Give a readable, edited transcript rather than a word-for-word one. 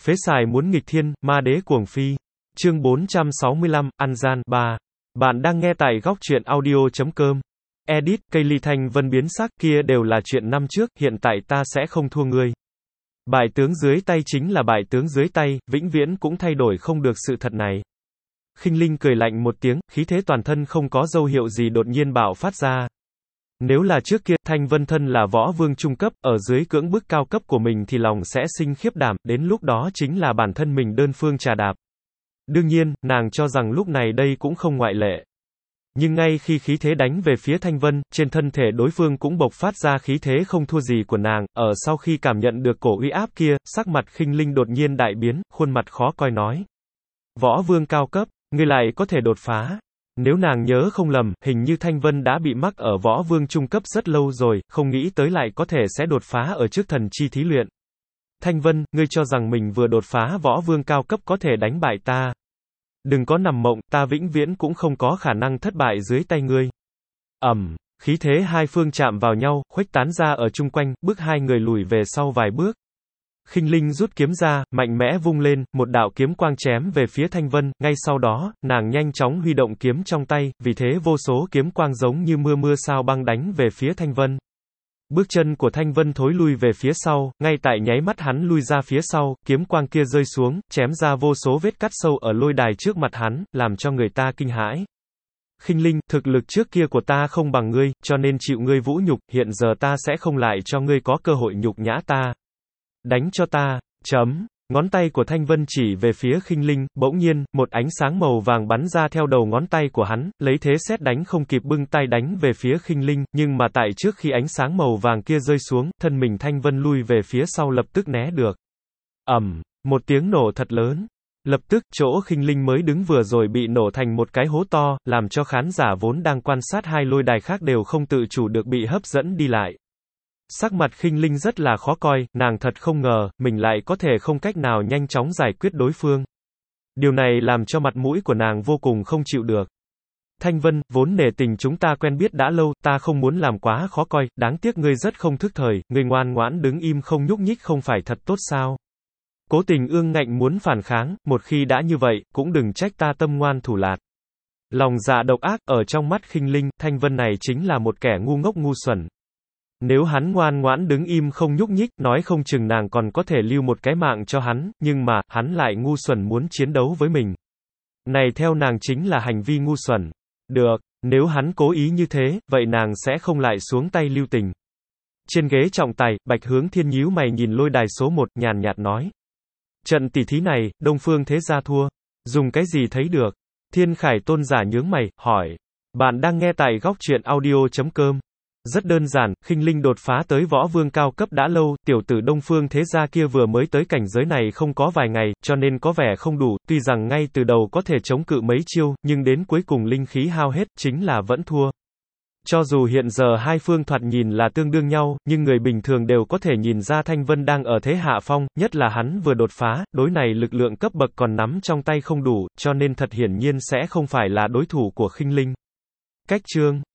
Phế xài muốn nghịch thiên, ma đế cuồng phi. Chương 465, ăn gian, 3. Bạn đang nghe tại góc truyện audio.com. Edit, Kaylee Thanh Vân biến sắc, kia đều là chuyện năm trước, hiện tại ta sẽ không thua ngươi. Bại tướng dưới tay chính là bại tướng dưới tay, vĩnh viễn cũng thay đổi không được sự thật này. Khinh Linh cười lạnh một tiếng, khí thế toàn thân không có dấu hiệu gì đột nhiên bạo phát ra. Nếu là trước kia, Thanh Vân thân là võ vương trung cấp, ở dưới cưỡng bức cao cấp của mình thì lòng sẽ sinh khiếp đảm, đến lúc đó chính là bản thân mình đơn phương trà đạp. Đương nhiên, nàng cho rằng lúc này đây cũng không ngoại lệ. Nhưng ngay khi khí thế đánh về phía Thanh Vân, trên thân thể đối phương cũng bộc phát ra khí thế không thua gì của nàng, ở sau khi cảm nhận được cổ uy áp kia, sắc mặt Khinh Linh đột nhiên đại biến, khuôn mặt khó coi nói. Võ vương cao cấp, ngươi lại có thể đột phá. Nếu nàng nhớ không lầm, hình như Thanh Vân đã bị mắc ở võ vương trung cấp rất lâu rồi, không nghĩ tới lại có thể sẽ đột phá ở trước thần chi thí luyện. Thanh Vân, ngươi cho rằng mình vừa đột phá võ vương cao cấp có thể đánh bại ta. Đừng có nằm mộng, ta vĩnh viễn cũng không có khả năng thất bại dưới tay ngươi. Khí thế hai phương chạm vào nhau, khuếch tán ra ở chung quanh, bước hai người lùi về sau vài bước. Khinh Linh rút kiếm ra, mạnh mẽ vung lên, một đạo kiếm quang chém về phía Thanh Vân, ngay sau đó, nàng nhanh chóng huy động kiếm trong tay, vì thế vô số kiếm quang giống như mưa sao băng đánh về phía Thanh Vân. Bước chân của Thanh Vân thối lui về phía sau, ngay tại nháy mắt hắn lui ra phía sau, kiếm quang kia rơi xuống, chém ra vô số vết cắt sâu ở lôi đài trước mặt hắn, làm cho người ta kinh hãi. Khinh Linh, thực lực trước kia của ta không bằng ngươi, cho nên chịu ngươi vũ nhục, hiện giờ ta sẽ không lại cho ngươi có cơ hội nhục nhã ta. Đánh cho ta, ngón tay của Thanh Vân chỉ về phía Khinh Linh, bỗng nhiên, một ánh sáng màu vàng bắn ra theo đầu ngón tay của hắn, lấy thế sét đánh không kịp bưng tay đánh về phía Khinh Linh, nhưng mà tại trước khi ánh sáng màu vàng kia rơi xuống, thân mình Thanh Vân lui về phía sau lập tức né được. Một tiếng nổ thật lớn. Lập tức, chỗ Khinh Linh mới đứng vừa rồi bị nổ thành một cái hố to, làm cho khán giả vốn đang quan sát hai lôi đài khác đều không tự chủ được bị hấp dẫn đi lại. Sắc mặt Khinh Linh rất là khó coi, nàng thật không ngờ, mình lại có thể không cách nào nhanh chóng giải quyết đối phương. Điều này làm cho mặt mũi của nàng vô cùng không chịu được. Thanh Vân, vốn nể tình chúng ta quen biết đã lâu, ta không muốn làm quá khó coi, đáng tiếc ngươi rất không thức thời, ngươi ngoan ngoãn đứng im không nhúc nhích không phải thật tốt sao? Cố tình ương ngạnh muốn phản kháng, một khi đã như vậy, cũng đừng trách ta tâm ngoan thủ lạt. Lòng dạ độc ác, ở trong mắt Khinh Linh, Thanh Vân này chính là một kẻ ngu ngốc ngu xuẩn. Nếu hắn ngoan ngoãn đứng im không nhúc nhích, nói không chừng nàng còn có thể lưu một cái mạng cho hắn, nhưng mà, hắn lại ngu xuẩn muốn chiến đấu với mình. Này theo nàng chính là hành vi ngu xuẩn. Được, nếu hắn cố ý như thế, vậy nàng sẽ không lại xuống tay lưu tình. Trên ghế trọng tài, Bạch Hướng Thiên nhíu mày nhìn lôi đài số 1, nhàn nhạt nói. Trận tỷ thí này, Đông Phương Thế Gia thua. Dùng cái gì thấy được? Thiên Khải Tôn giả nhướng mày, hỏi. Bạn đang nghe tại góc truyện audio.com. Rất đơn giản, Khinh Linh đột phá tới võ vương cao cấp đã lâu, tiểu tử Đông Phương Thế Gia kia vừa mới tới cảnh giới này không có vài ngày, cho nên có vẻ không đủ, tuy rằng ngay từ đầu có thể chống cự mấy chiêu, nhưng đến cuối cùng linh khí hao hết, chính là vẫn thua. Cho dù hiện giờ hai phương thoạt nhìn là tương đương nhau, nhưng người bình thường đều có thể nhìn ra Thanh Vân đang ở thế hạ phong, nhất là hắn vừa đột phá, đối này lực lượng cấp bậc còn nắm trong tay không đủ, cho nên thật hiển nhiên sẽ không phải là đối thủ của Khinh Linh. Cách chương